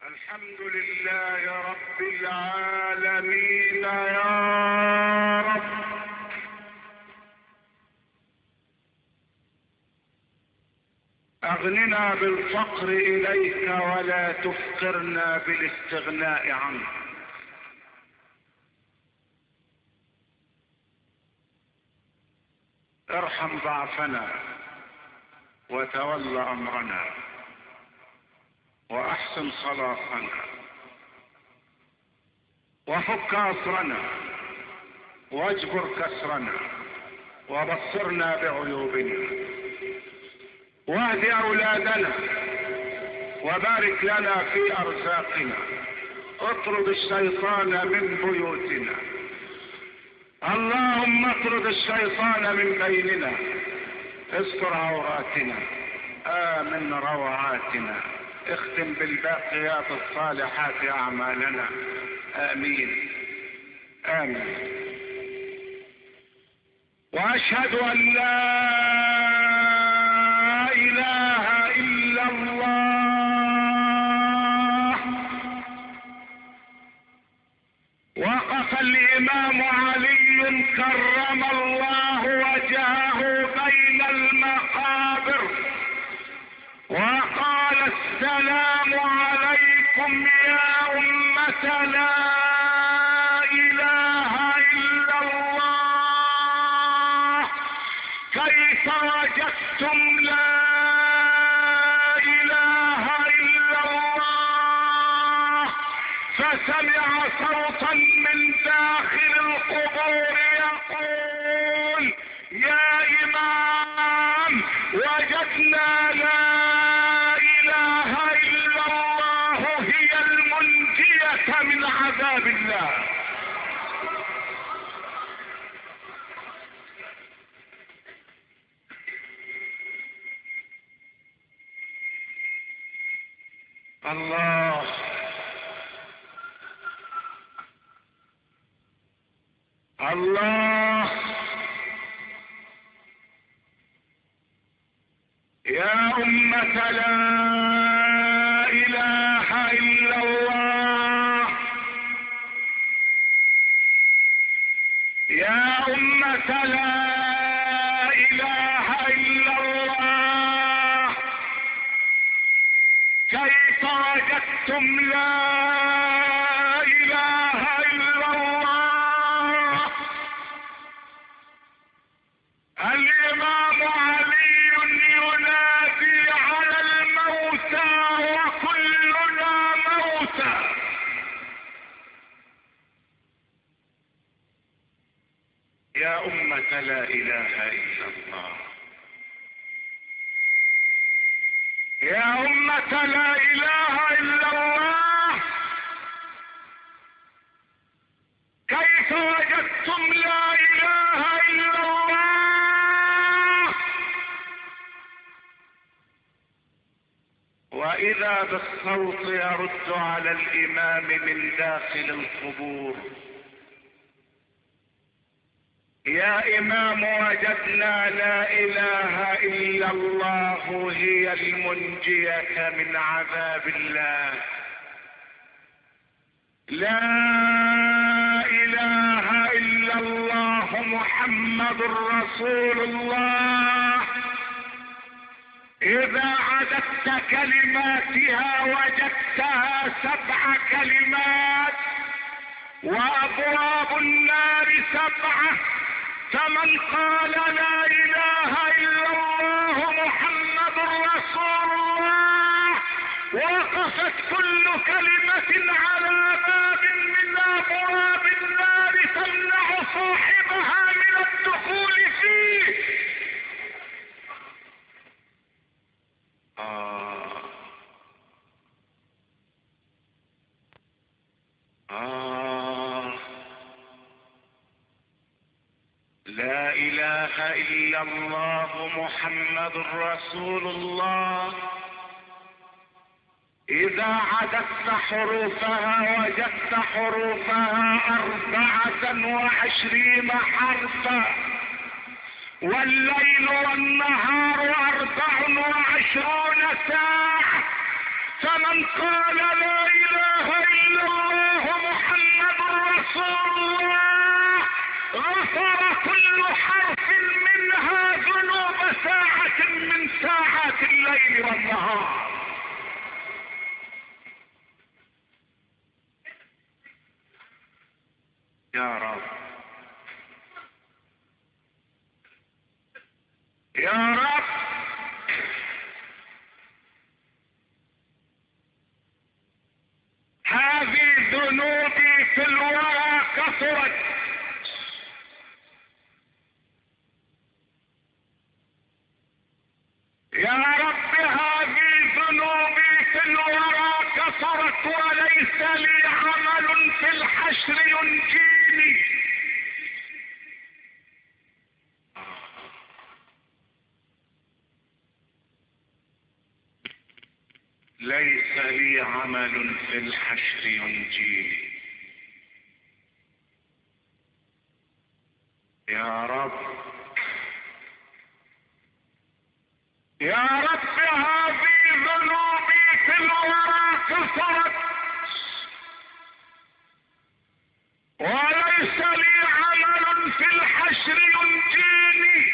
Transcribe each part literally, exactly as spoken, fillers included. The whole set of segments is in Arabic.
الحمد لله رب العالمين يا رب. اغننا بالفقر اليك ولا تفقرنا بالاستغناء عنك. ارحم ضعفنا وتول امرنا واحسن خلاصنا وفك اسرنا واجبر كسرنا وبصرنا بعيوبنا واهد اولادنا وبارك لنا في ارزاقنا. اطرد الشيطان من بيوتنا، اللهم اطرد الشيطان من بيننا. استر عوراتنا، امن روعاتنا، اختم بالباقيات الصالحات اعمالنا. امين امين. واشهد ان لا اله الا الله. وقف الامام علي كرم الله وجهه بين المقابر وقال: السلام عليكم يا أمة لا إله إلا الله، كيف وجدتم لا إله إلا الله؟ فسمع صوتا من داخل القبور يقول: يا إمام، وجدنا لا إله إلا الله هي المنجية من عذاب الله. الله الله. يا أمة لا إله إلا الله، يا أمة لا إله إلا الله، كيف وجدتم لا إله إلا الله؟ الإمام علي ينادي على الموتى وكلنا موتى. يا أمة لا إله إلا الله، يا أمة لا إله إلا الله، كيف وجدتم لا إله إلا الله؟ وإذا بالصوت يرد على الإمام من داخل القبور: يا إمام، وجدنا لا إله إلا الله هي المنجية من عذاب الله. لا إله إلا الله محمد رسول الله. إذا عددت كلماتها وجدتها سبع كلمات، وأبواب النار سبعة. فمن قال لا إله إلا الله محمد رسول الله وقفت كل كلمة على باب من أبواب النار تمنع صاحبها من الدخول فيه. آه آه لا إله إلا الله محمد رسول الله. إذا عددت حروفها وجدت حروفها أربعة وعشرين حرفا، والليل والنهار أربع وعشرون ساعة. فمن قال لا اله الا الله محمد رسول الله غفر كل حرف منها ذنوب ساعة من ساعات الليل والنهار. يا رب يا رب هذه ذنوبي في الورى كثرت، يا رب هذه ذنوبي في الورى كثرت وليس لي عمل في الحشر ينجيني. ليس لي عمل في الحشر ينجيني. يا رب يا رب هذه ذنوبي في الورى كثرت وليس لي عمل في الحشر ينجيني،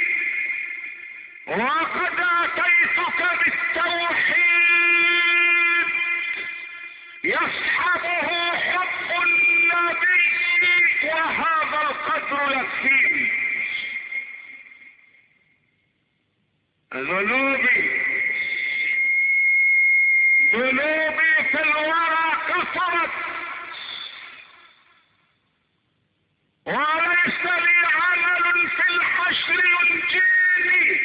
وقد اتيتك بالتوحيد يصحبه حب النبي وهذا القدر يكفيني. ذنوبي ذنوبي في الورى كثرت وليس لي عمل في الحشر ينجيني،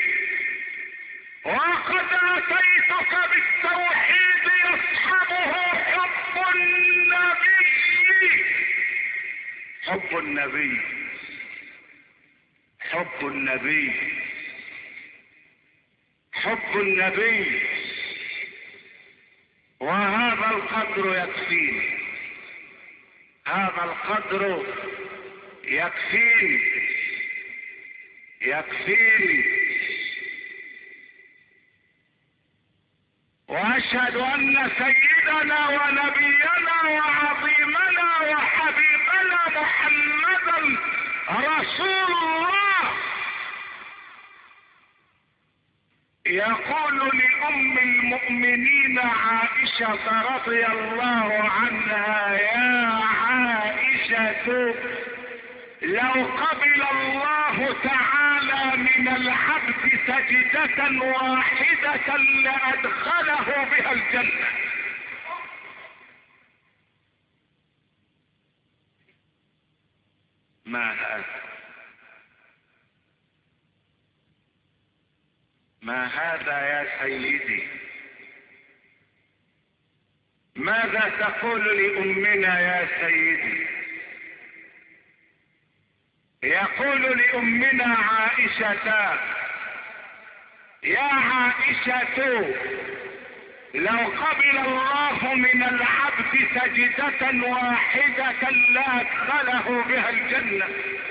وقد اتيتك بالتوحيد يصحبه حب النبي. حب النبي حب النبي حب النبي وهذا القدر يكفيني. هذا القدر يكفيني يكفيني واشهد ان سيدنا ونبينا وعظيمنا وحبيبنا محمدا رسول الله يقول لأم المؤمنين عائشة رضي الله عنها: يا عائشة لو قبل الله تعالى من العبد سجدة واحدة لأدخله بها الجنة. ما هذا ما هذا يا سيدي؟ ماذا تقول لأمنا يا سيدي؟ يقول لأمنا عائشة: يا عائشة لو قبل الله من العبد سجدة واحدة لأدخله بها الجنة.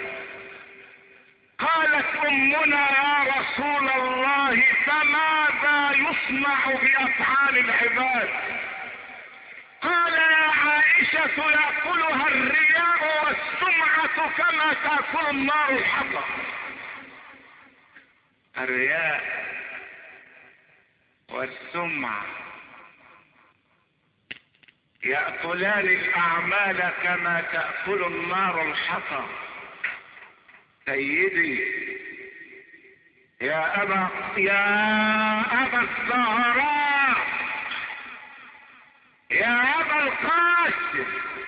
قالت أمنا: يا رسول الله فماذا يصنع بأفعال العباد؟ قال: يا عائشة يأكلها الرياء والسمعة كما تأكل النار الحطب. الرياء والسمعة يأكلان الأعمال كما تأكل النار الحطب. سيدي يا أبا يا أبا الزهراء، يا أبا القاسم،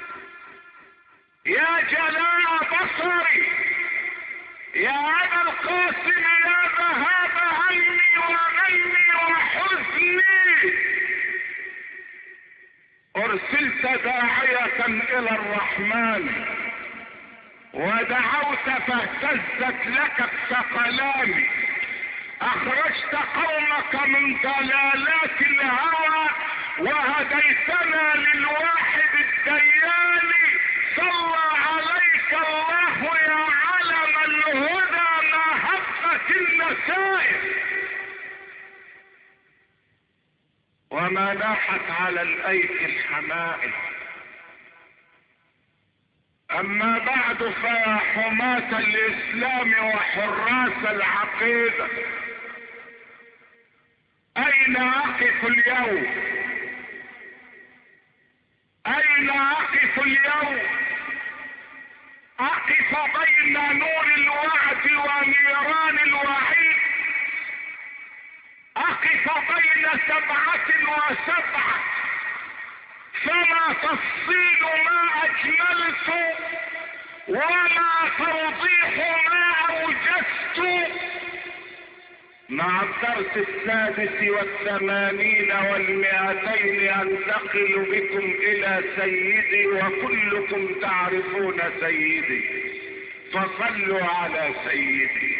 يا جلاء بصري، يا أبا القاسم، يا ذهاب همي وغمي وحزني، أرسلت داعية إلى الرحمن ودعوت فاهتزت لك الثقلان، اخرجت قومك من ضلالات الهوى وهديتنا للواحد الديان. صلى عليك الله يا علم الهدى ما هبت النسائم. وما لاحت على الايدي الحمائل. اما بعد فيا حماة الاسلام وحراس العقيدة، اين اقف اليوم؟ اين اقف اليوم؟ اقف بين نور الوعد ونيران الوعيد، اقف بين سبعة وسبعة، فما تفصيل ما اجملت وما توضيح ما اوجزت. مع الدرس السادس والثمانين والمئتين انتقل بكم الى سيدي، وكلكم تعرفون سيدي، فصلوا على سيدي.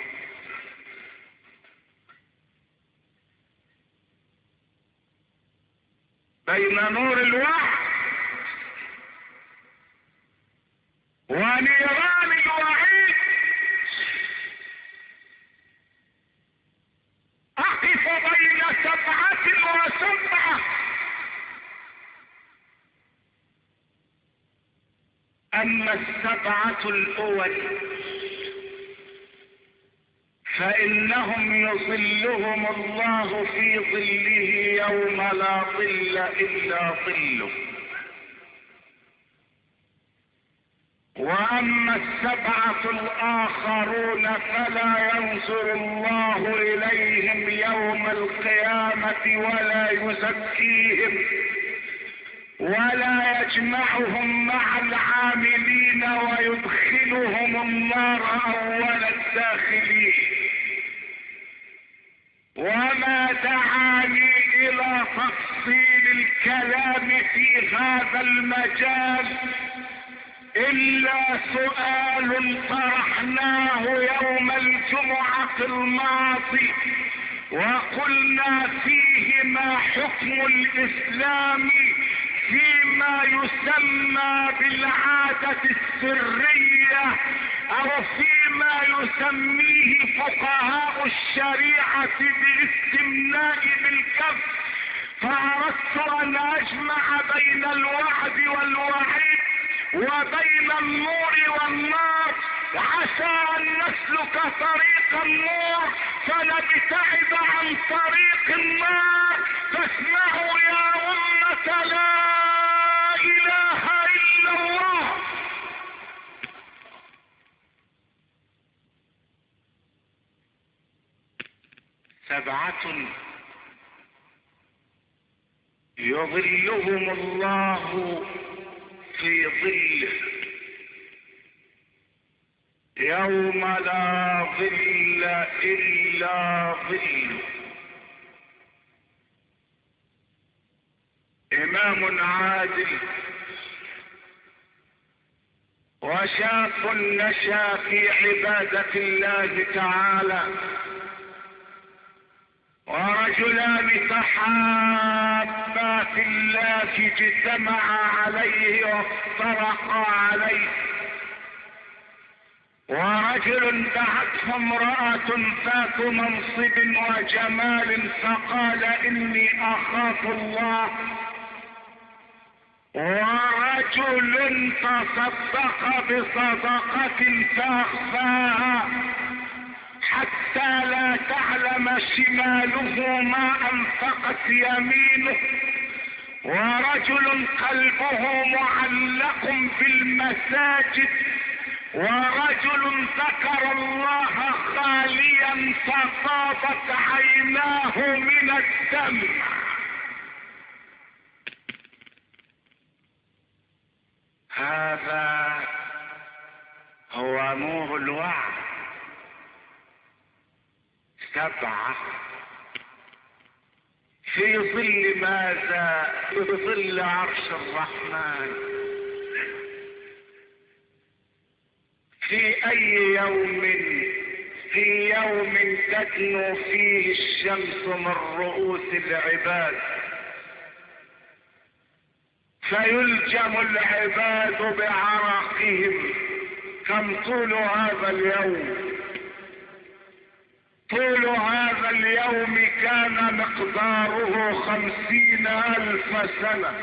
بين نور الوحي ونيران الوعيد اقف بين سبعة وسبعة. اما السبعة الاول فانهم يظلهم الله في ظله يوم لا ظل الا ظله. واما السبعة الاخرون فلا ينظر الله اليهم يوم القيامة ولا يزكيهم ولا يجمعهم مع العاملين ويدخلهم النار اول الداخلين. وما دعاني الى تفصيل الكلام في هذا المجال الا سؤال طرحناه يوم الجمعة الماضي وقلنا فيه ما حكم الاسلام فيما يسمى بالعادة السرية او فيما يسميه فقهاء الشريعة بالاستمناء بالكف. فاردت ان اجمع بين الوعد والوعيد وبين النور والنار، عسى ان نسلك طريق النور فنبتعد عن طريق النار. فاسمعوا يا أمة لا اله الا الله. سبعة يظلهم الله في ظله يوم لا ظل الا ظله. امام عادل وشاب نشا في عبادة الله تعالى، ورجلان تحابا في الله اجتمعا عليه وافترقا عليه. ورجل دعته امرأة ذات منصب وجمال فقال اني اخاف الله. ورجل تصدق بصدقة فاخفاها حتى لا تعلم شماله ما انفقت يمينه. ورجل قلبه معلق بالمساجد. ورجل ذكر الله خاليا ففاضت عيناه من الدمع. هذا هو نور الوعد. سبعة في ظل ماذا؟ في ظل عرش الرحمن. في اي يوم؟ في يوم تدنو فيه الشمس من رؤوس العباد فيلجم العباد بعرقهم. كم طول هذا اليوم؟ طول هذا اليوم كان مقداره خمسين ألف سنة،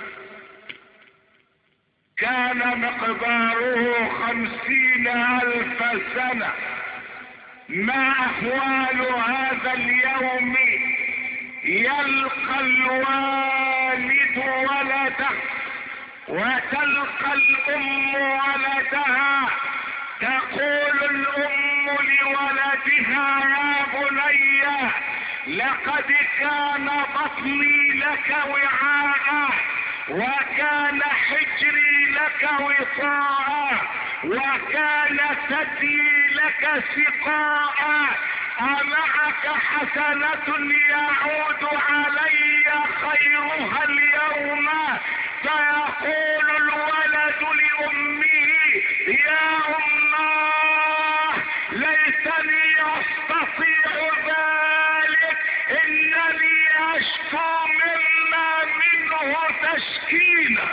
كان مقداره خمسين ألف سنة. ما أحوال هذا اليوم؟ يلقى الوالد ولده وتلقى الأم ولدها، تقول الأم لولدها يا بني لقد كان بطني لك وعاء، وكان حجري لك وطاء، وكان ثديي لك سقاء، أمعك حسنة يعود علي خيرها اليوم؟ فيقول الولد لأمه يا أماه ليتني أستطيع ذلك، إنني أشكو مما منه تشكينا.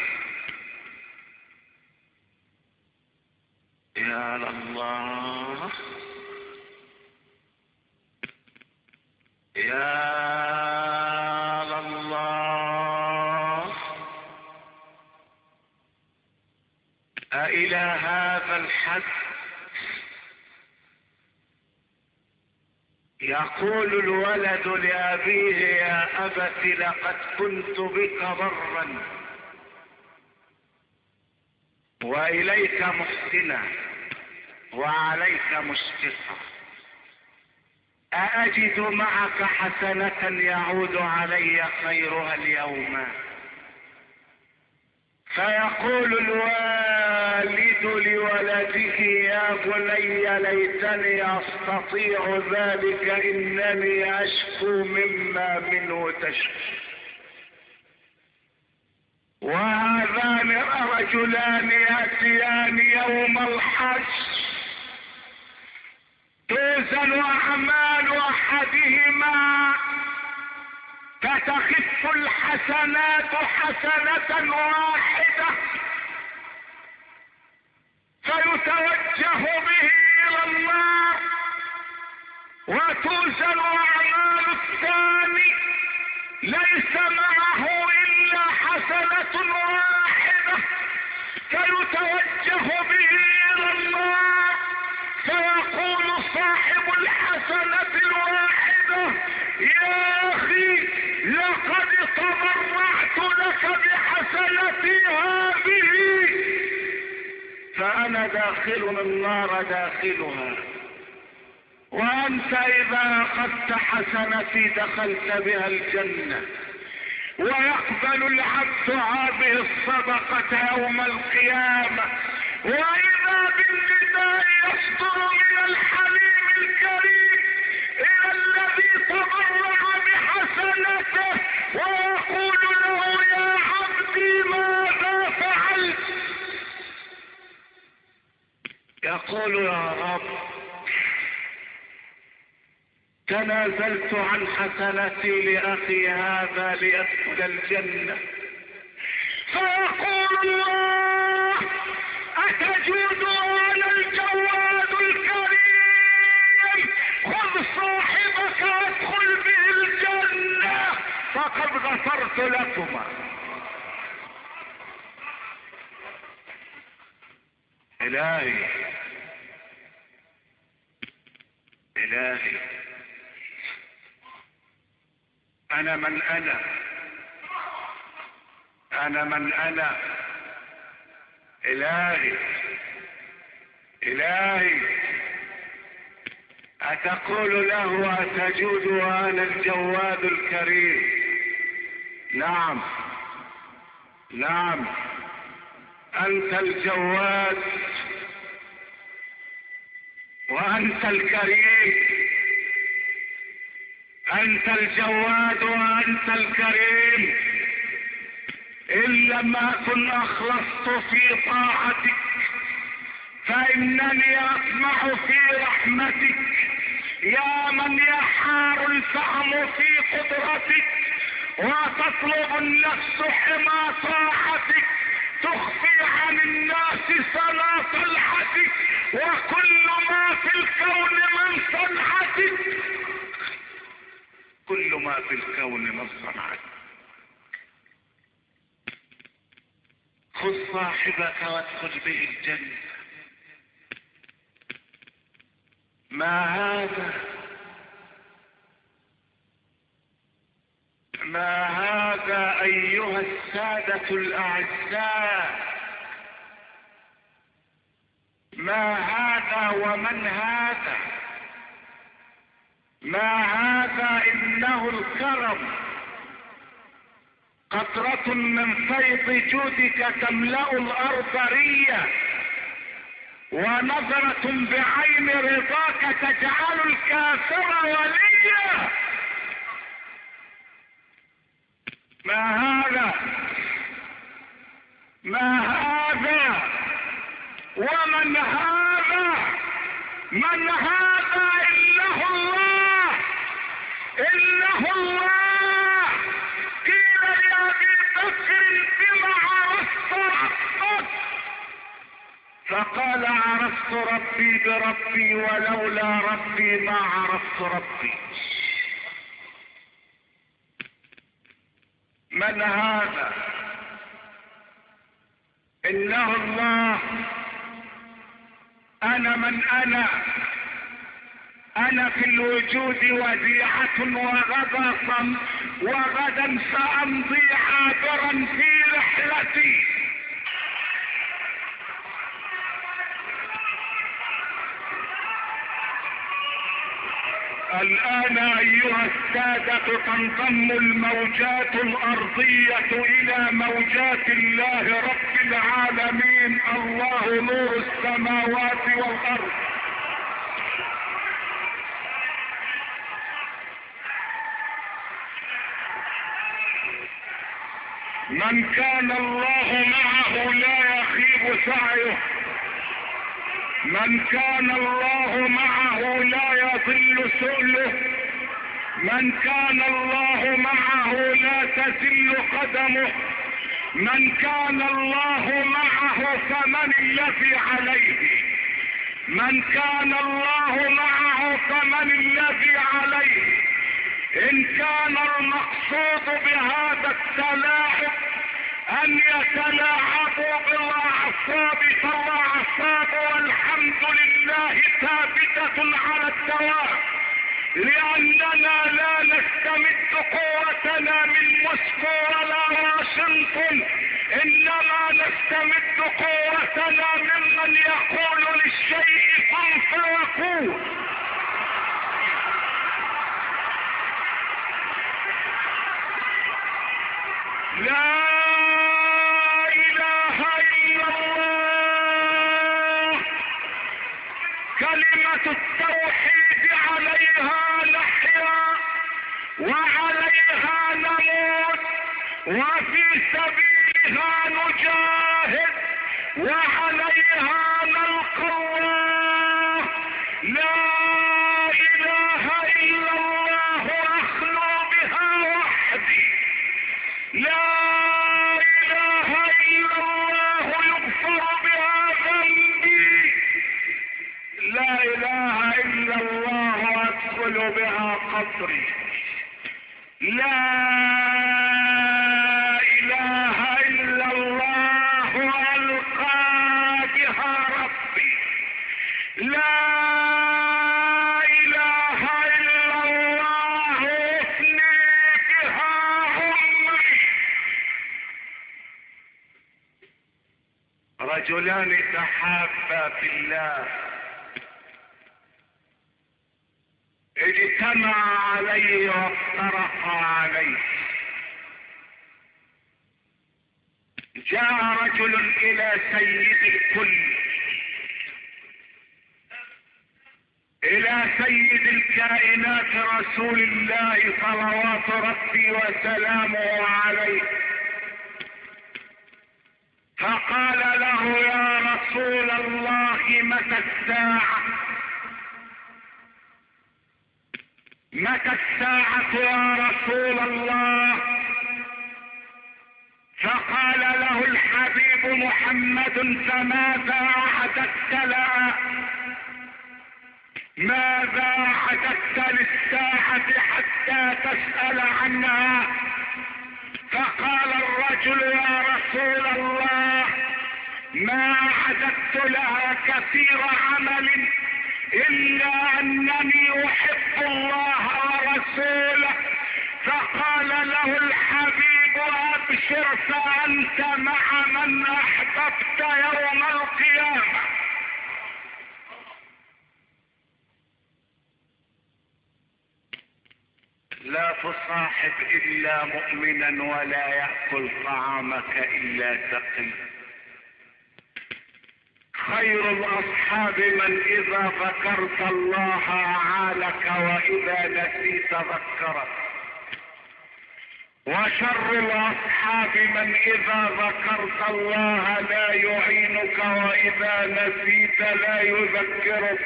يا الله، يا الله، أإلى هذا الحد؟ يقول الولد لأبيه يا أبت لقد كنت بك برا وإليك محسنا وعليك مشفقا، أأجد معك حسنة يعود علي خيرها اليوم؟ فيقول الوالد لولده يا بني ليتني أستطيع ذلك، إنني أشكو مما منه تشكو. وهذان رجلان يأتيان يوم الحج توزن أعمال أحدهما فتخف الحسنات حسنة واحدة فيتوجه به إلى النار، وتوزن أعمال الثاني ليس معه إلا حسنة واحدة فيتوجه به إلى النار، فيقول صاحب الحسنة الواحدة يا أخي لقد تبرعت لك بحسنتي هذه، فأنا داخل النار داخلها، وأنت إذا أخذت حسنتي دخلت بها الجنة. ويقبل العبد هذه الصدقة يوم القيامة، وإذا بالنداء يصدر من الحليم الكريم إلى الذي تبرع بحسنته ويقول له يا عبدي ماذا فعلت؟ يقول يا رب تنازلت عن حسنتي لأخي هذا لأدخل الجنة. فيقول الله أتجود على الجواد الكريم، خذ صاحبك وادخل به الجنة فقد غفرت لكما. إلهي إلهي أنا من أنا أنا من أنا إلهي إلهي أتقول له أتجود وأنا الجواد الكريم؟ نعم نعم أنت الجواد وأنت الكريم، أنت الجواد وأنت الكريم. إن لم أكن أخلصت في طاعتك فإنني أطمع في رحمتك، يا من يحار الفهم في قدرتك وتطلب النفس حمى طاعتك، تخفي عن الناس صلاة الحديث وكل ما في الكون من صنعتك، كل ما في الكون من صنعتك. خذ صاحبك وادخل به الجنة. ما هذا ما هذا ايها السادة الاعزاء، ما هذا ومن هذا؟ ما هذا؟ انه الكرم، قطرة من فيض جودك تملأ الارض ريا، ونظرة بعين رضاك تجعل الكافر وليا. ما هذا ما هذا ومن هذا؟ من هذا؟ إنه الله، إنه الله. قيل لأبي بكر بما عرفت ربك؟ فقال عرفت ربي بربي، ولولا ربي ما عرفت ربي. من هذا؟ إنه الله. أنا من أنا؟ أنا في الوجود وديعة، وغدا صم وغدا سأمضي عابرا في رحلتي. الآن أيها السادة تنضم الموجات الأرضية إلى موجات الله رب العالمين، الله نور السماوات والأرض. من كان الله معه لا يخيب سعيه، من كان الله معه لا يضل سؤله، من كان الله معه لا تزل قدمه، من كان الله معه فمن الذي عليه، من كان الله معه فمن الذي عليه. إن كان المقصود بهذا التلاعب أن يتلاعبوا بالأعصاب فالأعصاب والحمد لله ثابتة على الدوام، لأننا لا نستمد قوتنا من موسكو ولا واشنطن، إنما نستمد قوتنا ممن يقول للشيء كن فيكون. لا إله إلا الله. كلمة التوحيد عليها نحيا وعليها نموت، وفي سبيلها نجاهد وعليها نلقى الله. لا إله إلا الله أخلو بها وحدي، لا إله إلا الله يغفر بها ذنبي، لا إله إلا الله أدخل بها قبري، لا إله إلا الله ألقى بها ربي، لا إله إلا الله أفني بها عمري. رجلان تحابا في الله اجتمعا عليه وافترقا عليه. جاء رجل الى سيد الكل، الى سيد الكائنات رسول الله صلوات ربي وسلامه عليه، فقال له يا رسول الله متى الساعة؟ متى الساعة يا رسول الله؟ فقال له الحبيب محمد فماذا أعددت لها؟ ماذا أعددت للساعة حتى تسأل عنها؟ فقال الرجل يا رسول الله ما أعددت لها كثير عمل إلا أنني أحب الله ورسوله. فقال له الحبيب أبشر فأنت مع من أحببت يوم القيامة. لا تصاحب إلا مؤمنا ولا يأكل طعامك إلا تقي. خير الأصحاب من إذا ذكرت الله أعانك وإذا نسيت ذكرك. وشر الأصحاب من إذا ذكرت الله لا يعينك وإذا نسيت لا يذكرك.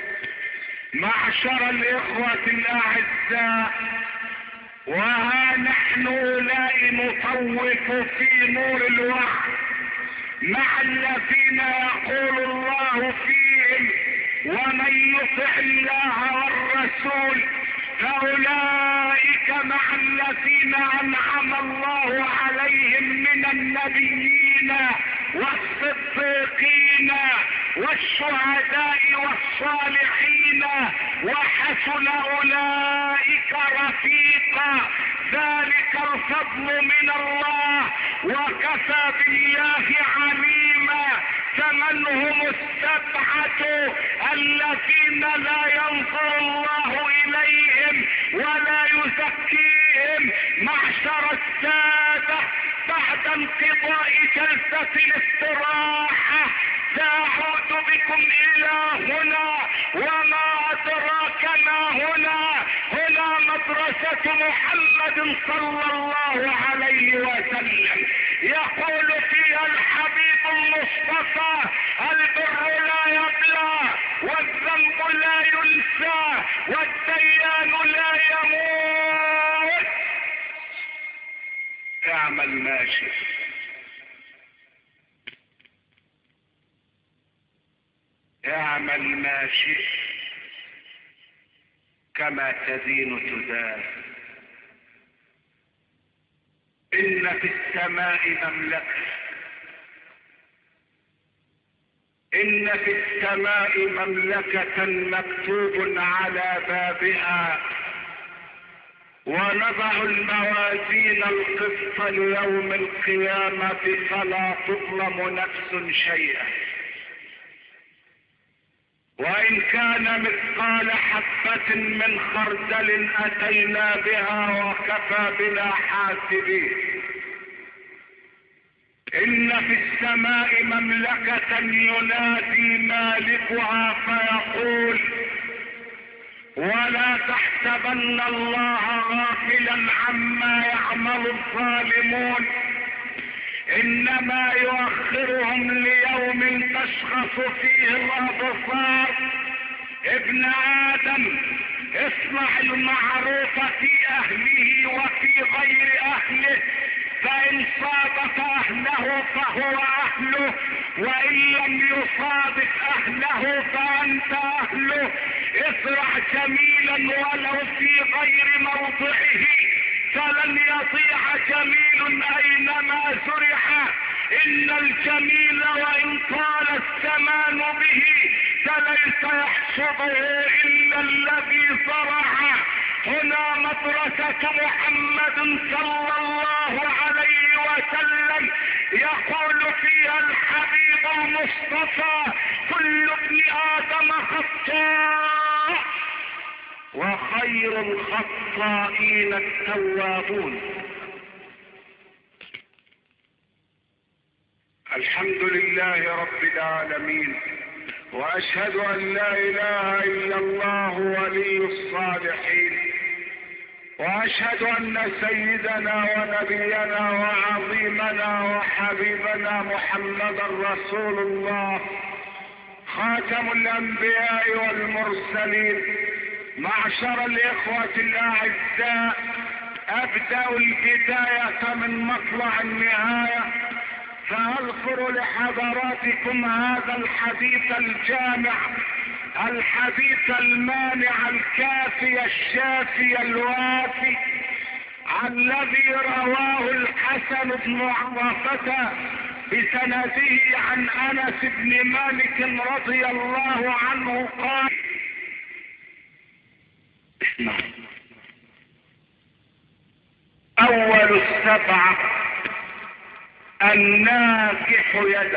معشر الإخوة الأعزاء، وها نحن أولئك نطوف في نور الوحي مع الذين يقول الله فيهم ومن يطع الله والرسول فأولئك مع الذين أنعم الله عليهم من النبيين والصديقين والشهداء والصالحين وحسن أولئك رفيقا. ذلك الفضل من الله وكفى بالله عليما. فمن هم السبعة الذين لا ينظر الله إليهم ولا يزكيهم؟ معشر السادة، بعد انقضاء جلسة الاستراحة سأعود بكم إلى هنا. وما أدراك ما هنا؟ هنا مدرسة محمد صلى الله عليه وسلم. يقول فيها الحبيب المصطفى البر لا يبلى والذنب لا ينسى والديان لا يموت. اعمل ما شئت. اعمل ما شئت كما تدين تدان. إن في السماء مملكة، إن في السماء مملكة مكتوب على بابها ونضع الموازين القسط ليوم القيامة فلا تظلم نفس شيئا وإن كان مثقال حبة من خردل أتينا بها وكفى بنا حاسبين. إن في السماء مملكة ينادي مالكها فيقول ولا تحسبن الله غافلا عما يعمل الظالمون إنما يؤخرهم ليوم تشخص فيه الأبصار. ابن آدم اصنع المعروف في أهله وفي غير أهله، فإن صادف أهله فهو أهله وإن لم يصادف أهله فأنت أهله. ازرع جميلا ولو في غير موضعه فلن يضيع جميل أينما زرع. إن الجميل وإن طال الزمان به فليس يحصده إلا الذي زرع. هنا مدرسة محمد صلى الله عليه وسلم يقول فيها الحبيب المصطفى كل ابن آدم خطاء وخير الخطائين التوابون. الحمد لله رب العالمين، واشهد ان لا اله الا الله ولي الصالحين، واشهد ان سيدنا ونبينا وعظيمنا وحبيبنا محمدا رسول الله خاتم الانبياء والمرسلين. معشر الاخوة الاعزاء، ابدأ البداية من مطلع النهاية سأذكر لحضراتكم هذا الحديث الجامع، الحديث المانع الكافي الشافي الوافي، الذي رواه الحسن بن عرفة بسنده عن انس بن مالك رضي الله عنه قال: اول السبعة الناكح يده،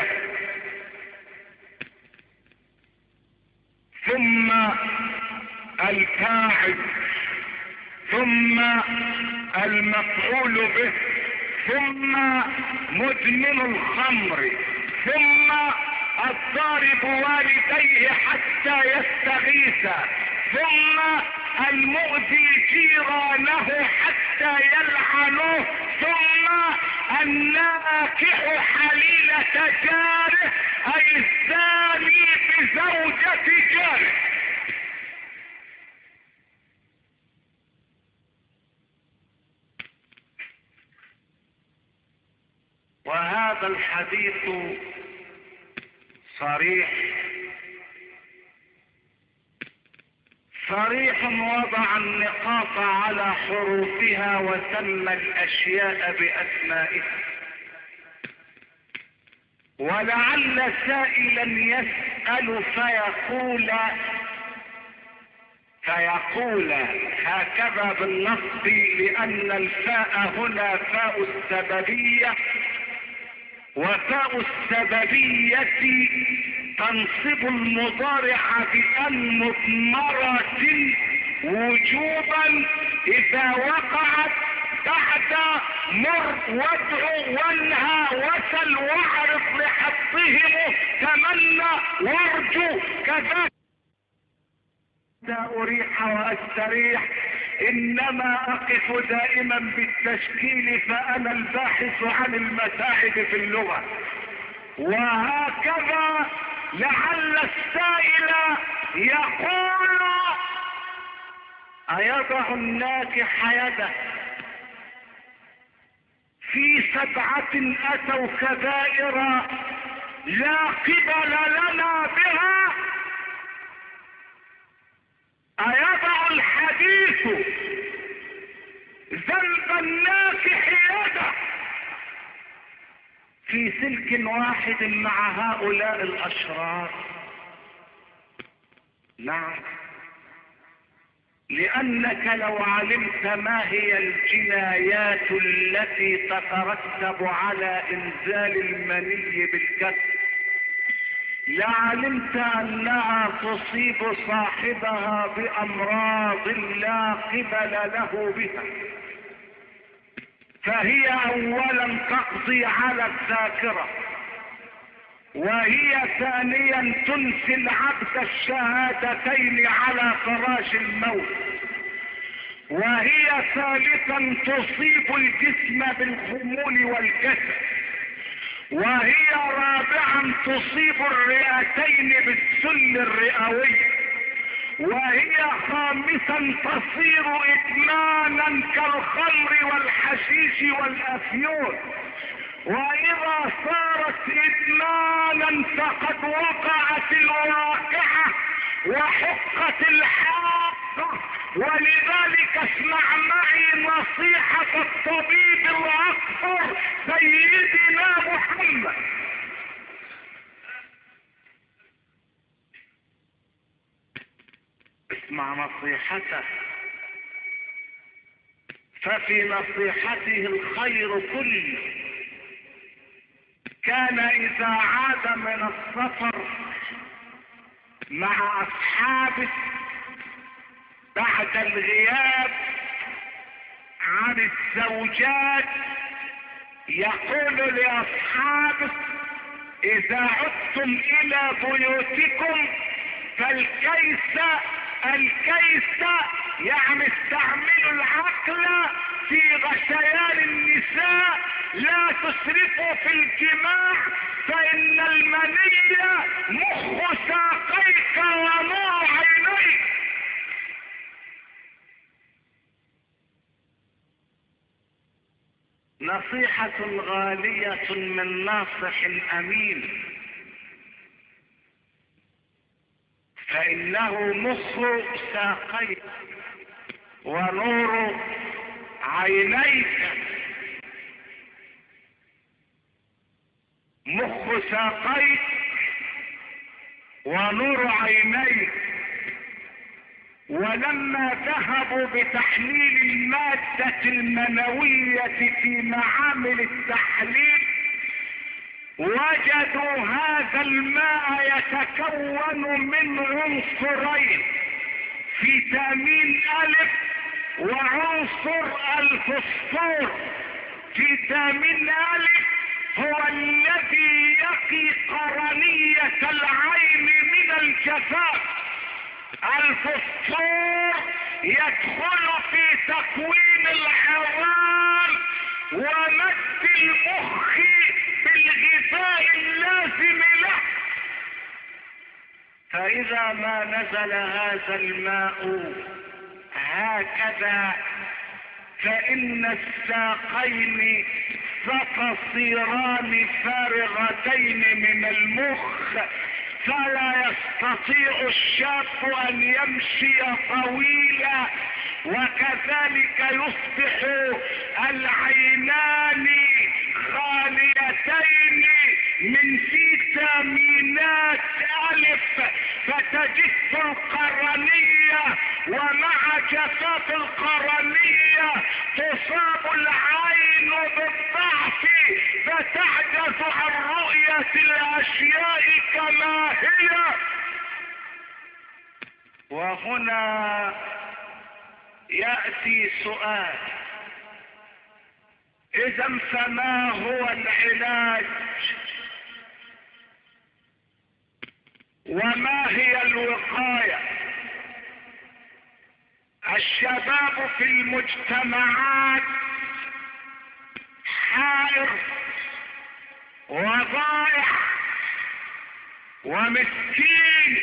ثم الفاعل، ثم المفعول به، ثم مدمن الخمر، ثم الضارب والديه حتى يستغيث، ثم المؤذي جيرانه حتى يلعنوه، ثم الناكح حليلة جاره اي الزاني بزوجة جاره. وهذا الحديث صريح صريح، وضع النقاط على حروفها وسمى الاشياء باسمائها. ولعل سائلا يسأل فيقول فيقول هكذا بالنص، لان الفاء هنا فاء السببية، وفاء السببية تنصب المضارع بأن مضمرة وجوبا اذا وقعت بعد مر وادع وانهى وسل واعرض لحظهم تمنى وارجو كذا. لا اريح واستريح، انما اقف دائما بالتشكيل، فانا الباحث عن المتاعب في اللغة. وهكذا لعل السائل يقول: ايضع الناكح يده في سبعة اتوا كبائر لا قبل لنا بها؟ ايضع الحديث ذنب الناكح يده في سلك واحد مع هؤلاء الاشرار؟ نعم، لانك لو علمت ما هي الجنايات التي تترتب على انزال المني بالكسر لعلمت انها تصيب صاحبها بامراض لا قبل له بها. فهي اولا تقضي على الذاكرة، وهي ثانيا تنسي العبد الشهادتين على فراش الموت، وهي ثالثا تصيب الجسم بالخمول والكسل، وهي رابعا تصيب الرئتين بالسل الرئوي، وهي خامسا تصير ادمانا كالخمر والحشيش والافيون، واذا صارت ادمانا فقد وقعت الواقعة وحقت الحاقة. ولذلك اسمع معي نصيحة الطبيب الاكبر سيدنا محمد. اسمع نصيحته، ففي نصيحته الخير كله. كان اذا عاد من السفر مع اصحابه بعد الغياب عن الزوجات يقول لاصحابه: اذا عدتم الى بيوتكم فالكيس الكيس يعني استعملوا العقل في غشيان النساء، لا تسرفوا في الجماع، فان المني مخ ساقيك ونور عينيك. نصيحة غالية من ناصح أمين، فإنه مخ ساقيك ونور عينيك. مخ ساقيك ونور عينيك. ولما ذهبوا بتحليل المادة المنوية في معامل التحليل وجدوا هذا الماء يتكون من عنصرين، فيتامين ألف وعنصر الفوسفور. فيتامين ألف هو الذي يقي قرنية العين من الجفاف. الفوسفور يدخل في تكوين العظام ومد المخ بالغذاء اللازم له. فإذا ما نزل هذا الماء هكذا فإن الساقين ستصيران فارغتين من المخ، فلا يستطيع الشاب أن يمشي طويلا، وكذلك يصبح العينان خاليتين من فيتامينات ألف، فتجف القرنية، ومع جفاف القرنية تصاب العين بالضعف فتعجز عن رؤية الأشياء كما هي. وهنا يأتي سؤال: إذا فما هو العلاج وما هي الوقاية؟ الشباب في المجتمعات حائر وضائع ومسكين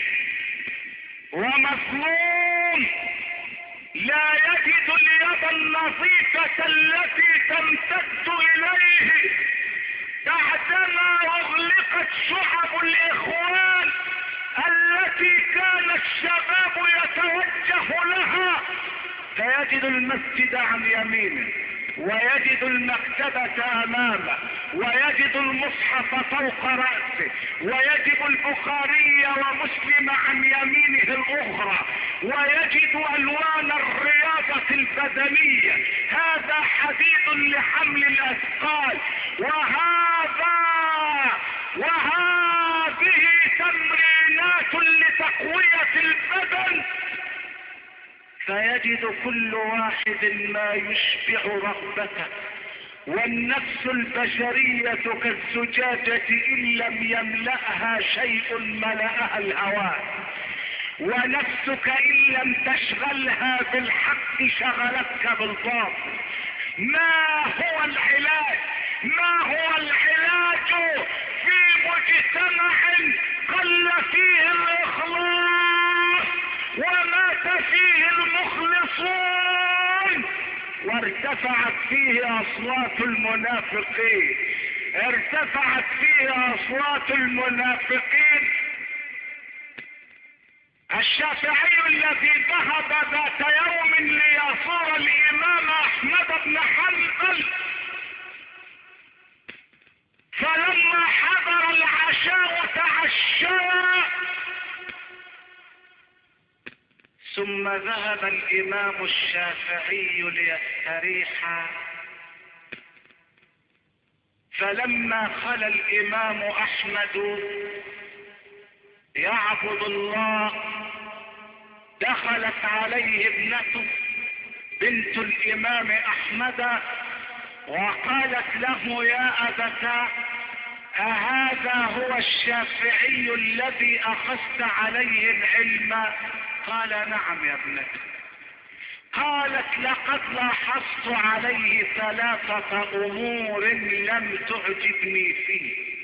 ومظلوم، لا يجد اليد النظيفة التي تمتد إليه بعدما أغلقت شعب الإخوان التي كان الشباب يتوجه لها. فيجد المسجد عن يمينه، ويجد المكتبة أمامه، ويجد المصحف فوق رأسه، ويجد البخاري ومسلم عن يمينه الأخرى، ويجد ألوان الرياضة البدنية. هذا حديد لحمل الأثقال، وهذا وهذه تمرينات لتقوية البدن. فيجد كل واحد ما يشبع رغبته، والنفس البشرية كالزجاجة إن لم يملأها شيء ملأها الهواء، ونفسك إن لم تشغلها بالحق شغلتك بالباطل. ما هو العلاج؟ ما هو العلاج في مجتمع قل فيه الإخلاص ومات فيه المخلصون، وارتفعت فيه أصوات المنافقين؟ ارتفعت فيه أصوات المنافقين. الشافعي الذي ذهب ذات يوم ليزور الإمام أحمد بن حنبل، فلما حضر العشاء تعشى، ثم ذهب الإمام الشافعي ليستريح. فلما خلى الإمام أحمد يعبد الله دخلت عليه ابنته بنت الإمام أحمد وقالت له: يا أبتاه، أهذا هو الشافعي الذي أخذت عليه العلم؟ قال: نعم يا ابنتي. قالت: لقد لاحظت عليه ثلاثة أمور لم تعجبني فيه.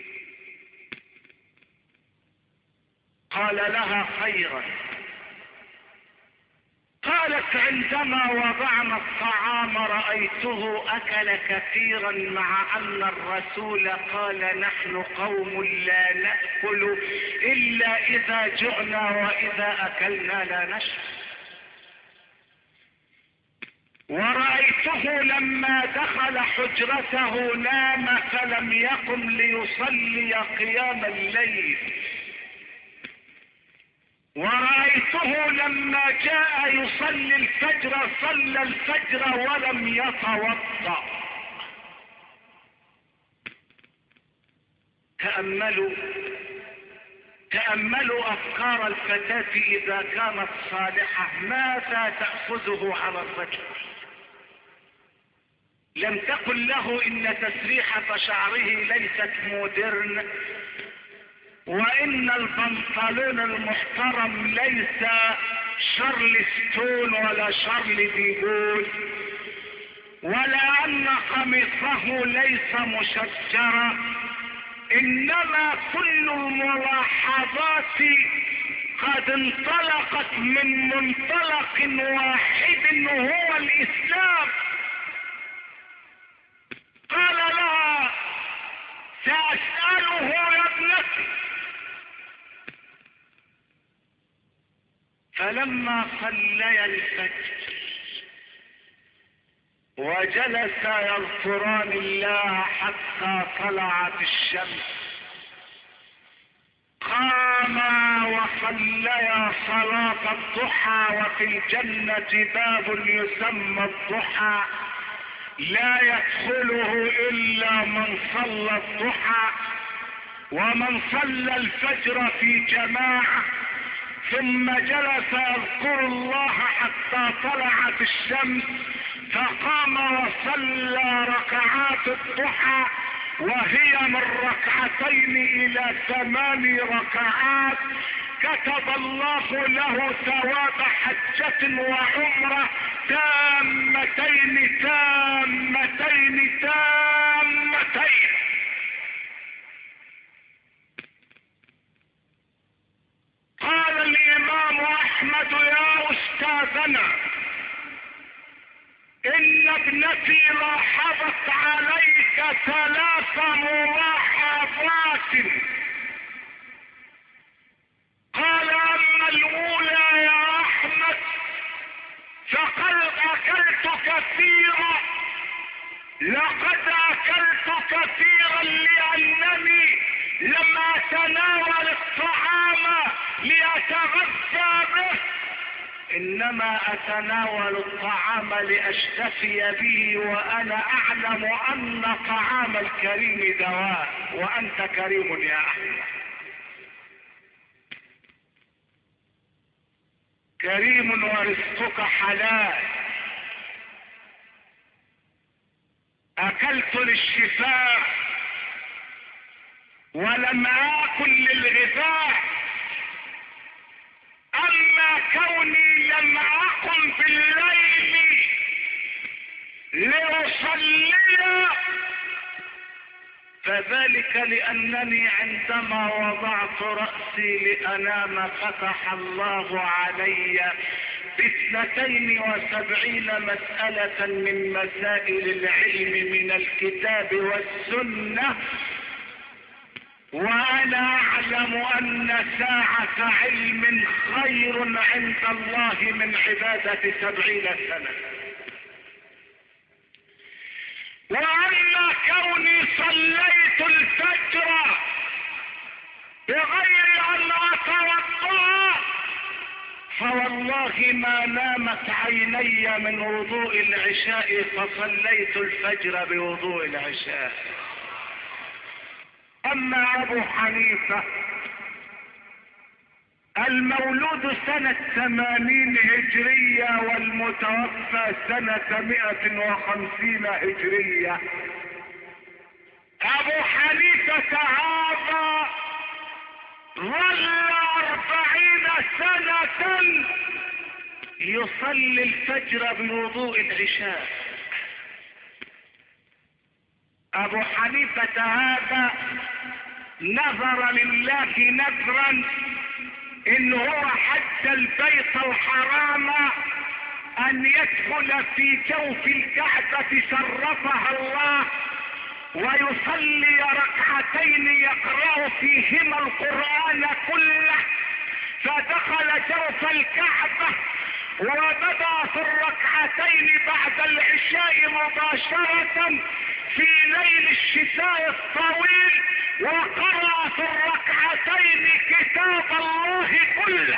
قال لها: خيرا. قالت عندما وضعنا الطعام رأيته أكل كثيرا مع أن الرسول قال نحن قوم لا نأكل إلا إذا جعنا وإذا أكلنا لا نشرب. ورأيته لما دخل حجرته نام فلم يقم ليصلي قيام الليل. ورأيته لما جاء يصلي الفجر صلى الفجر ولم يتوضأ. تأملوا تأملوا أفكار الفتاة إذا كانت صالحة ماذا تأخذه على الرجل. لم تقل له إن تسريحة شعره ليست مودرن، وإن البنطلون المحترم ليس شارلستون ولا شارلي ديغول، ولا أن قميصه ليس مشجرة، إنما كل الملاحظات قد انطلقت من منطلق واحد وهو الإسلام. قال لها سأسأله يا ابنتي. فلما صليا الفجر وجلس يذكران الله حتى طلعت الشمس قاما وصليا صلاة الضحى. وفي الجنة باب يسمى الضحى لا يدخله إلا من صلى الضحى ومن صلى الفجر في جماعة ثم جلس يذكر الله حتى طلعت الشمس فقام وصلى ركعات الضحى وهي من ركعتين إلى ثمان ركعات كتب الله له ثواب حجة وعمرة تامتين تامتين تامتين. قال الإمام أحمد يا أستاذنا إن ابنتي لاحظت عليك ثلاث ملاحظات. قال أما الأولى يا أحمد فقد أكلت كثيرا، لقد أكلت كثيرا لأنني لم أتناول الطعام لأتغذى به، إنما أتناول الطعام لأشتفي به، وأنا أعلم أن طعام الكريم دواء، وأنت كريم يا أحمد، كريم ورزقك حلال. أكلت للشفاء ولم آكل للغذاء. أما كوني لم أقم بالليل لأصلي فذلك لأنني عندما وضعت رأسي لأنام فتح الله علي باثنتين وسبعين مسألة من مسائل العلم من الكتاب والسنة، وأنا أعلم أن ساعة علم خير عند الله من عبادة سبعين سنة. وأما كوني صليت الفجر بغير أن أتوضأ فوالله ما نامت عيني من وضوء العشاء فصليت الفجر بوضوء العشاء. أما أبو حنيفة المولود سنة ثمانين هجرية والمتوفى سنة مئة وخمسين هجرية. أبو حنيفة هذا ظل أربعين سنة يصلي الفجر بوضوء العشاء. أبو حنيفة هذا نظر لله نذرا إن هو حج البيت الحرام ان يدخل في جوف الكعبة شرفها الله ويصلي ركعتين يقرأ فيهما القرآن كله، فدخل جوف الكعبة وبدأ في الركعتين بعد العشاء مباشرة في ليل الشتاء الطويل، وقرأ في الركعتين كتاب الله كله.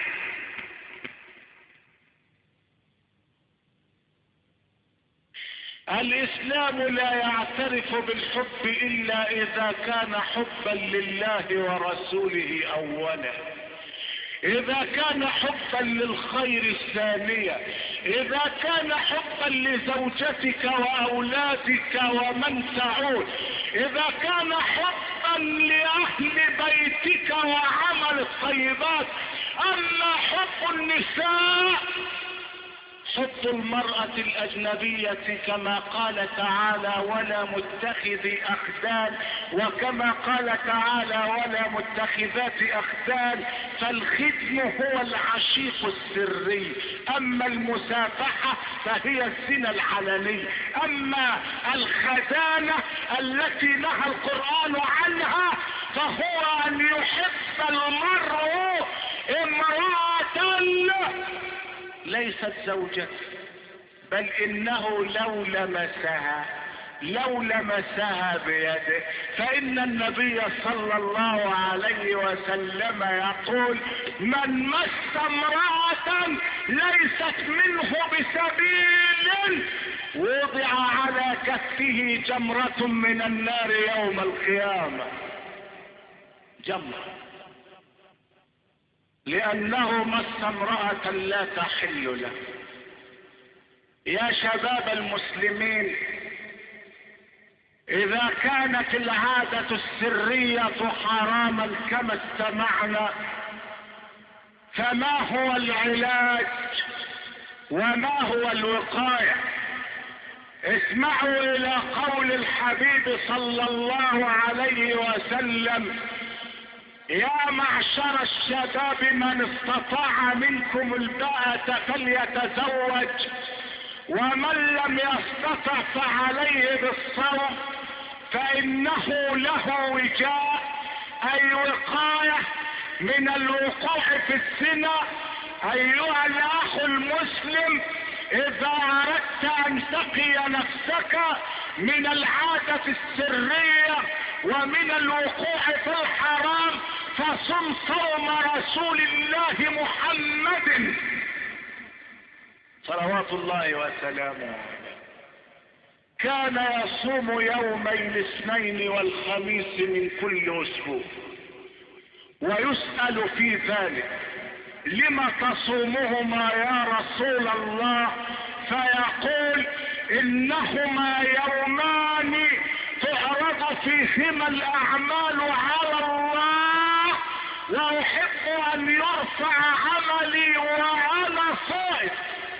الاسلام لا يعترف بالحب الا اذا كان حبا لله ورسوله اولا، اذا كان حبا للخير الثانية، اذا كان حبا لزوجتك واولادك ومن تعود، اذا كان حبا لاهل بيتك وعمل الطيبات. اما حب النساء حب المرأة الأجنبية كما قال تعالى ولا متخذي أخدان، وكما قال تعالى ولا متخذات أخدان، فالختم هو العشيق السري، أما المسافحة فهي الزنا العلني، أما الخدانة التي نهى القرآن عنها فهو أن يحب المرء امرأة ليست زوجته، بل انه لو لمسها لو لمسها بيده، فان النبي صلى الله عليه وسلم يقول من مس امرأة ليست منه بسبيل وضع على كفه جمرة من النار يوم القيامة. جمرة لانه مس امرأة لا تحل له. يا شباب المسلمين، اذا كانت العادة السرية حراما كما استمعنا، فما هو العلاج وما هو الوقاية؟ اسمعوا الى قول الحبيب صلى الله عليه وسلم يا معشر الشباب من استطاع منكم الباءة فليتزوج، ومن لم يستطع فعليه بالصوم فإنه له وجاء، أي وقاية من الوقوع في الزنا. أيها الأخ المسلم، إذا أردت أن تقي نفسك من العادة السرية ومن الوقوع في الحرام فصم صوم رسول الله محمد صلوات الله وسلامه. كان يصوم يومي الاثنين والخميس من كل اسبوع، ويسأل في ذلك لم تصومهما يا رسول الله؟ فيقول انهما يومان تعرض فيهما الاعمال على الله، واحب ان يرفع عملي وانا صائم.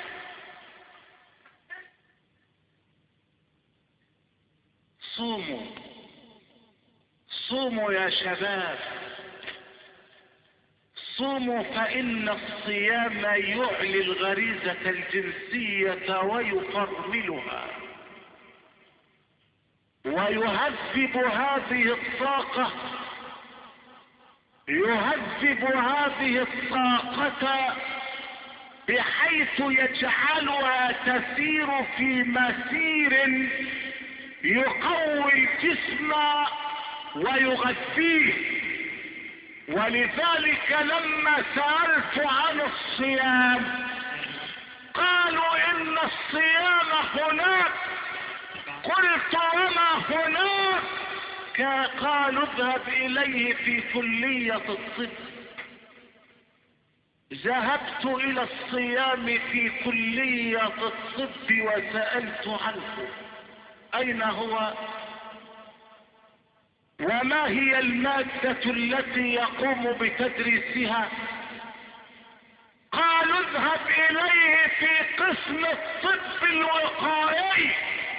صوموا صوموا يا شباب، صوموا، فإن الصيام يعلي الغريزة الجنسية ويفرملها ويهذب هذه الطاقة يهذب هذه الطاقة بحيث يجعلها تسير في مسير يقوي الجسم ويغذيه. ولذلك لما سألت عن الصيام قالوا ان الصيام هناك، قلت وما هناك؟ قالوا اذهب اليه في كلية الطب. ذهبت الى الصيام في كلية الطب وسألت عنه اين هو وما هي المادة التي يقوم بتدريسها؟ قالوا اذهب اليه في قسم الطب الوقائي.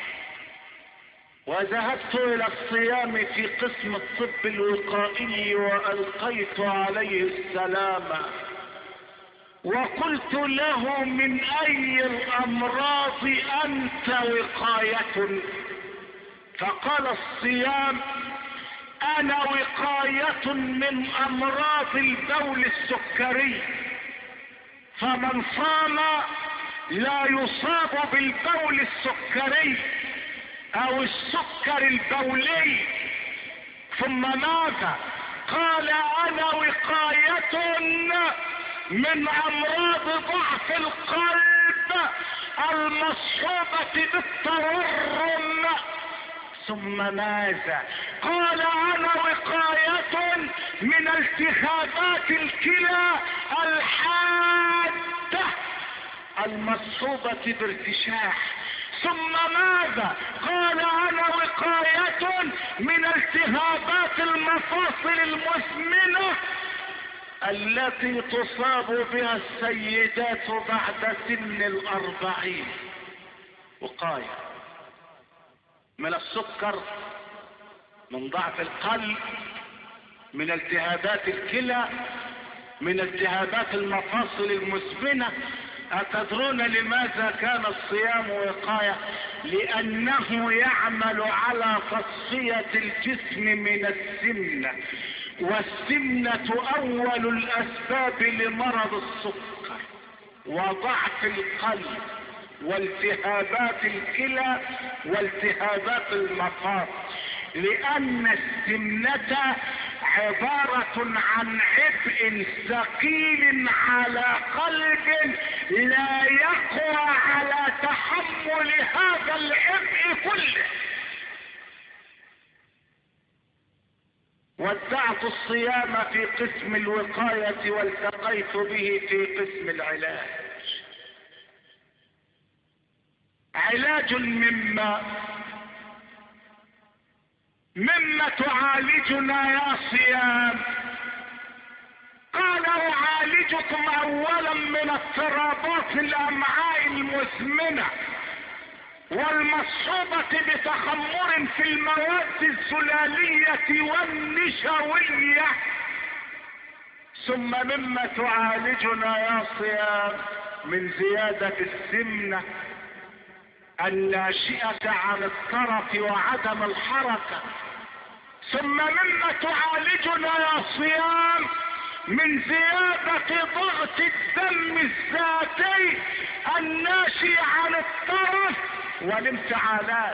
وذهبت الى الصيام في قسم الطب الوقائي والقيت عليه السلام وقلت له من اي الامراض انت وقاية؟ فقال الصيام. انا وقاية من امراض البول السكري، فمن صام لا يصاب بالبول السكري او السكر البولي. ثم ماذا؟ قال انا وقاية من امراض ضعف القلب المصحوبة بالتورم. ثم ماذا؟ قال انا وقاية من التهابات الكلى الحادة المصحوبة بارتشاح. ثم ماذا؟ قال انا وقاية من التهابات المفاصل المزمنة التي تصاب بها السيدات بعد سن الاربعين. وقاية من السكر، من ضعف القلب، من التهابات الكلى، من التهابات المفاصل المزمنة. أتدرون لماذا كان الصيام وقاية؟ لأنه يعمل على تصفية الجسم من السمنة، والسمنة أول الأسباب لمرض السكر وضعف القلب والتهابات الكلى والتهابات المفاصل. لأن السمنة عبارة عن عبء ثقيل على قلب لا يقوى على تحمل هذا العبء كله. ودعت الصيام في قسم الوقاية والتقيت به في قسم العلاج. علاج مما مما تعالجنا يا صيام؟ قال اعالجكم اولا من اضطرابات الامعاء المزمنة والمصحوبة بتخمر في المواد السلالية والنشوية. ثم مما تعالجنا يا صيام؟ من زيادة السمنة الناشئة عن الطرف وعدم الحركة. ثم مما تعالجنا يا صيام؟ من زيادة ضغط الدم الذاتي الناشئ عن الطرف والانفعالات.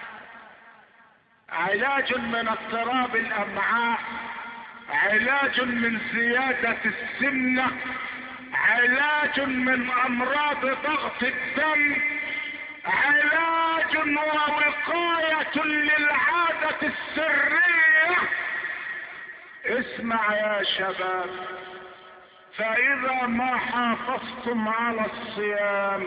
علاج من اضطراب الامعاء، علاج من زيادة السمنة، علاج من امراض ضغط الدم، علاج ووقاية للعادة السرية. اسمع يا شباب، فاذا ما حافظتم على الصيام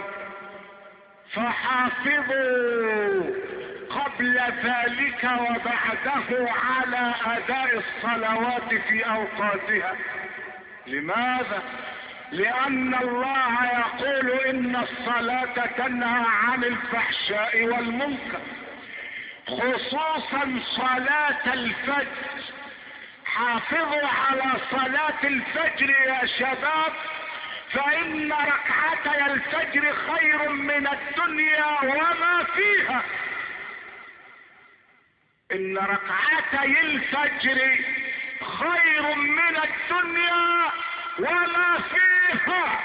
فحافظوا قبل ذلك وبعده على اداء الصلوات في اوقاتها. لماذا؟ لان الله يقول ان الصلاة تنهى عن الفحشاء والمنكر، خصوصا صلاة الفجر. حافظوا على صلاة الفجر يا شباب، فان ركعتي الفجر خير من الدنيا وما فيها. ان ركعتي الفجر خير من الدنيا وما فيها.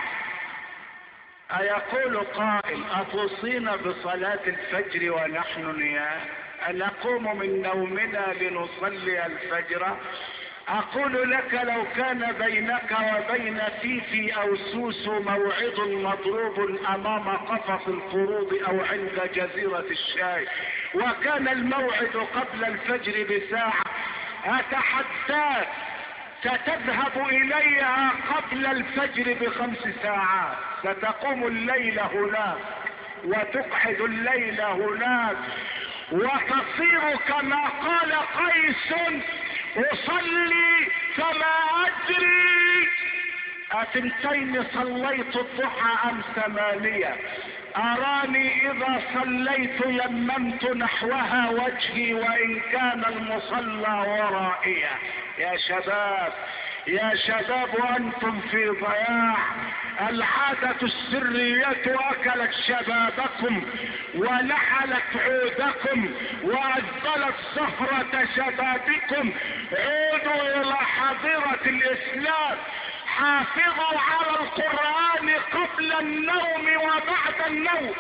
أيقول قائل أتوصينا بصلاة الفجر ونحن نيام؟ أنقوم من نومنا لنصلي الفجر؟ أقول لك لو كان بينك وبين فيفي أو سوسو موعد مضروب أمام قفص القروض أو عند جزيرة الشاي، وكان الموعد قبل الفجر بساعة، أتحداك ستذهب إليها قبل الفجر بخمس ساعات، ستقوم الليل هناك وتقعد الليل هناك، وتصير كما قال قيس أصلي فما أدري أثنتين صليت الضحى أم ثمانية، أراني إذا صليت يممت نحوها وجهي وإن كان المصلى ورائية. يا شباب يا شباب وأنتم في ضياع، العادة السرية اكلت شبابكم ونحلت عودكم وازبلت صخرة شبابكم. عودوا الى حظيرة الاسلام، حافظوا على القرآن قبل النوم وبعد النوم.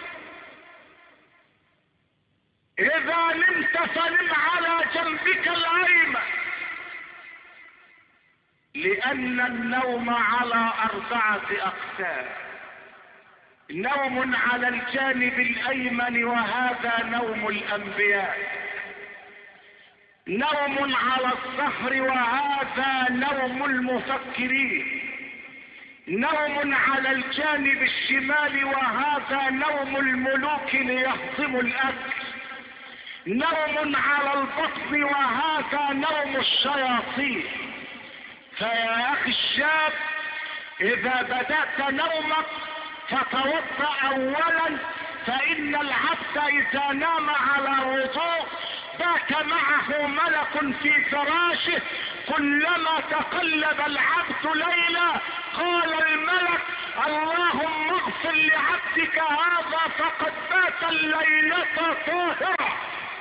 اذا نمت فنم على جنبك الايمن، لان النوم على اربعة اقسام. نوم على الجانب الايمن وهذا نوم الانبياء، نوم على الظهر وهذا نوم المفكرين، نوم على الجانب الشمال وهذا نوم الملوك ليهضموا الاكل، نوم على البطن وهذا نوم الشياطين. فيا اخي الشاب، اذا بدأت نومك فتوضأ اولا، فان العبد اذا نام على وضوء بات معه ملك في فراشه، كلما تقلب العبد ليلا قال الملك اللهم اغفر لعبدك هذا فقد بات الليلة طاهرا.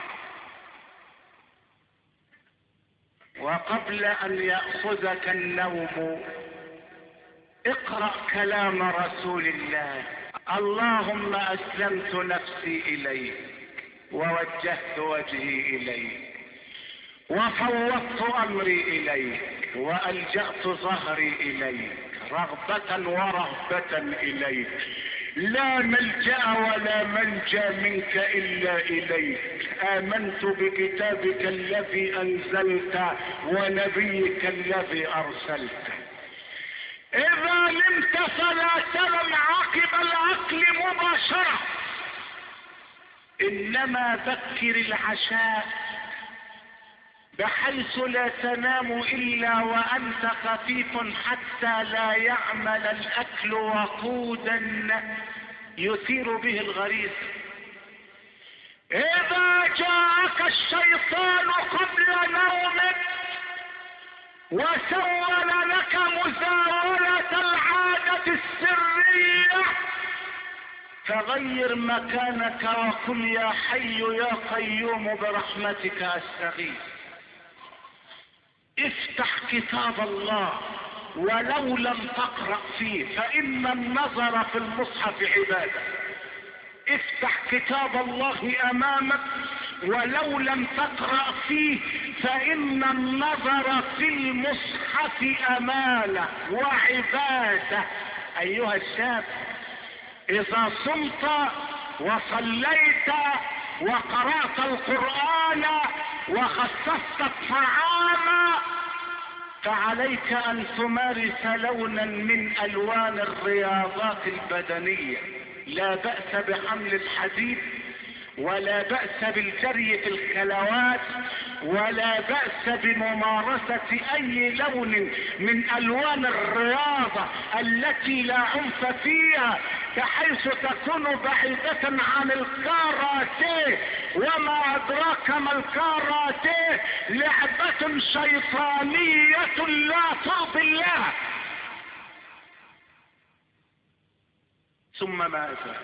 وقبل ان يأخذك النوم اقرأ كلام رسول الله: اللهم اسلمت نفسي اليك ووجهت وجهي اليك وفوضت امري اليك والجأت ظهري اليك رغبة ورهبة اليك، لا ملجأ ولا منجى منك الا اليك. امنت بكتابك الذي انزلت ونبيك الذي ارسلت. اذا نمت فلا تنم عقب العقل مباشرة، انما بكر العشاء بحيث لا تنام الا وانت خفيف حتى لا يعمل الاكل وقودا يثير به الغريزة. اذا جاءك الشيطان قبل نومك وسول لك مزاولة العادة السرية، فغير مكانك وقل يا حي يا قيوم برحمتك استغيث. افتح كتاب الله ولو لم تقرأ فيه، فإن النظر في المصحف عبادة. افتح كتاب الله امامك ولو لم تقرأ فيه، فإن النظر في المصحف امانة وعبادة. ايها الشاب، اذا صمت وصليت وقرأت القرآن وخصصت الطعام فعليك ان تمارس لونا من الوان الرياضات البدنية. لا بأس بحمل الحديد، ولا بأس بالجري في الكلوات، ولا بأس بممارسة اي لون من الوان الرياضة التي لا عنف فيها، بحيث تكون بعيدة عن الكاراتيه. وما ادراك ما الكاراتيه؟ لعبة شيطانية لا ترضي الله. ثم ماذا؟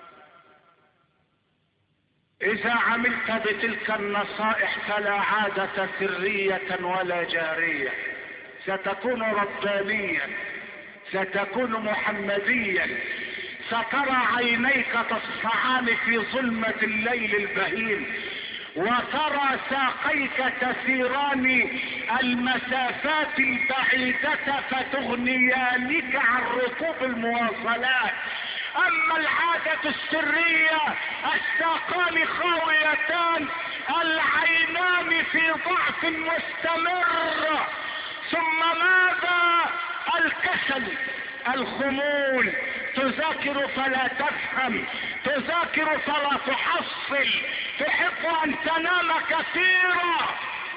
اذا عملت بتلك النصائح فلا عادة سرية ولا جارية، ستكون ربانيا، ستكون محمديا، سترى عينيك تصفعان في ظلمة الليل البهيم، وترى ساقيك تسيران المسافات البعيدة فتغنيانك عن ركوب المواصلات. اما العادة السرية الساقان خاويتان، العينان في ضعف مستمر. ثم ماذا؟ الكسل، الخمول، تذاكر فلا تفهم، تذاكر فلا تحصل، تحب ان تنام كثيرا.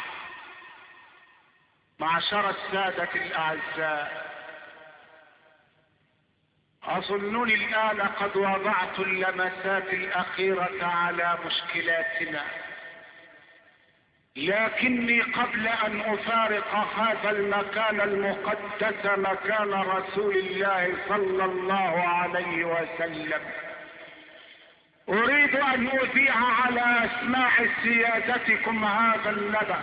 معشر السادة الاعزاء، اظنني الان قد وضعت اللمسات الاخيرة على مشكلاتنا. لكني قبل ان افارق هذا المكان المقدس، مكان رسول الله صلى الله عليه وسلم، اريد ان اذيع على اسماع سيادتكم هذا الندى.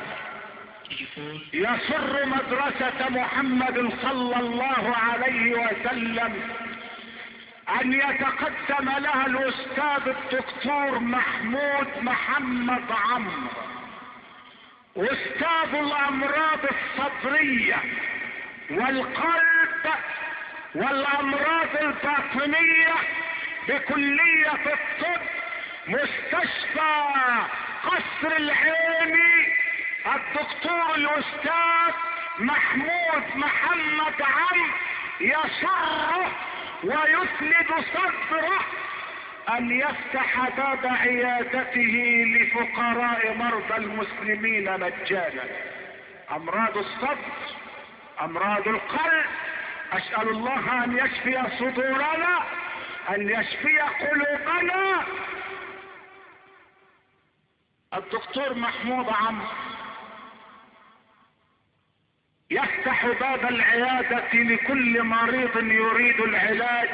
يسر مدرسة محمد صلى الله عليه وسلم ان يتقدم لها الاستاذ الدكتور محمود محمد عمرو، استاذ الامراض الصدرية والقلب والامراض الباطنية بكلية الطب، مستشفى قصر العيني، الدكتور الاستاذ محمود محمد عمرو يسره ويسند صدره ان يفتح باب عيادته لفقراء مرضى المسلمين مجانا. امراض الصدر، امراض القلب، اسأل الله ان يشفي صدورنا، ان يشفي قلوبنا. الدكتور محمود عمرو يفتح باب العيادة لكل مريض يريد العلاج،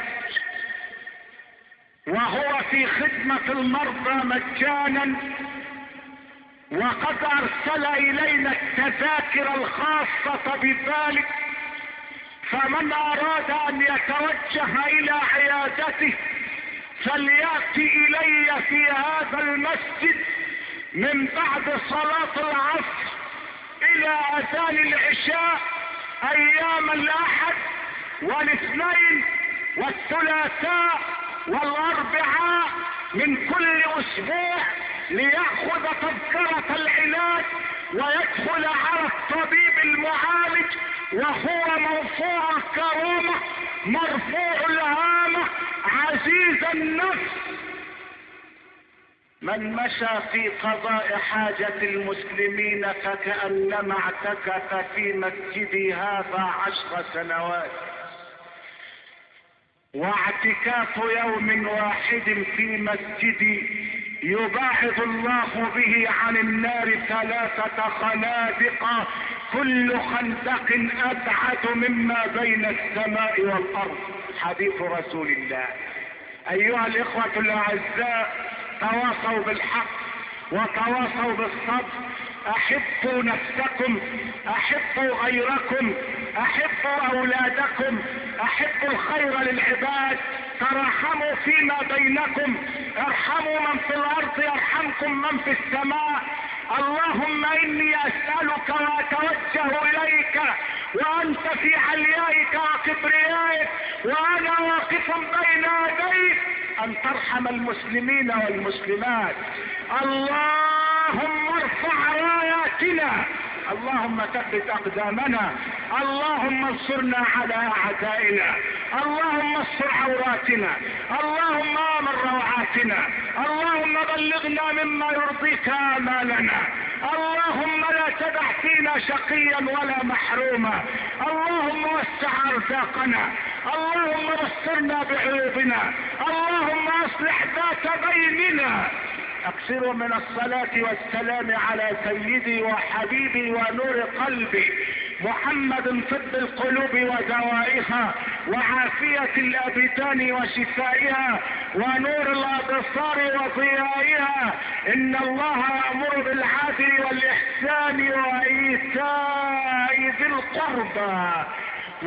وهو في خدمة المرضى مجانا، وقد ارسل الينا التذاكر الخاصة بذلك، فمن اراد ان يتوجه الى عيادته فليأتي الي في هذا المسجد من بعد صلاة العصر الى اذان العشاء ايام الاحد والاثنين والثلاثاء والاربعاء من كل اسبوع، ليأخذ تذكرة العلاج ويدخل على الطبيب المعالج وهو موفور الكرامة مرفوع الهامة عزيز النفس. من مشى في قضاء حاجة المسلمين فكأنما اعتكف في مسجدي هذا عشر سنوات، واعتكاف يوم واحد في مسجدي يباعد الله به عن النار ثلاثة خنادق، كل خندق ابعد مما بين السماء والارض، حديث رسول الله. ايها الاخوة الاعزاء، تواصوا بالحق وتواصوا بالصبر، احبوا نفسكم، احبوا غيركم، احبوا اولادكم، احبوا الخير للعباد، تراحموا فيما بينكم، ارحموا من في الارض يرحمكم من في السماء. اللهم اني اسألك واتوجه اليك وانت في عليائك وكبريائك وانا واقف بين يديك ان ترحم المسلمين والمسلمات. اللهم ارفع راياتنا، اللهم ثبت اقدامنا، اللهم انصرنا على اعدائنا، اللهم استر عوراتنا، اللهم امن روعاتنا، اللهم بلغنا مما يرضيك امالنا، اللهم لا تدع فينا شقيا ولا محروما، اللهم وسع ارزاقنا، اللهم بصرنا بعيوبنا، اللهم اصلح ذات بيننا. اكثروا من الصلاة والسلام على سيدي وحبيبي ونور قلبي محمد، طب القلوب ودوائها وعافية الابدان وشفائها ونور الابصار وضيائها. ان الله يأمر بالعدل والاحسان وايتاء ذي القربى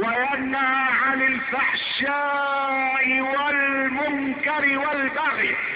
وينهى عن الفحشاء والمنكر والبغي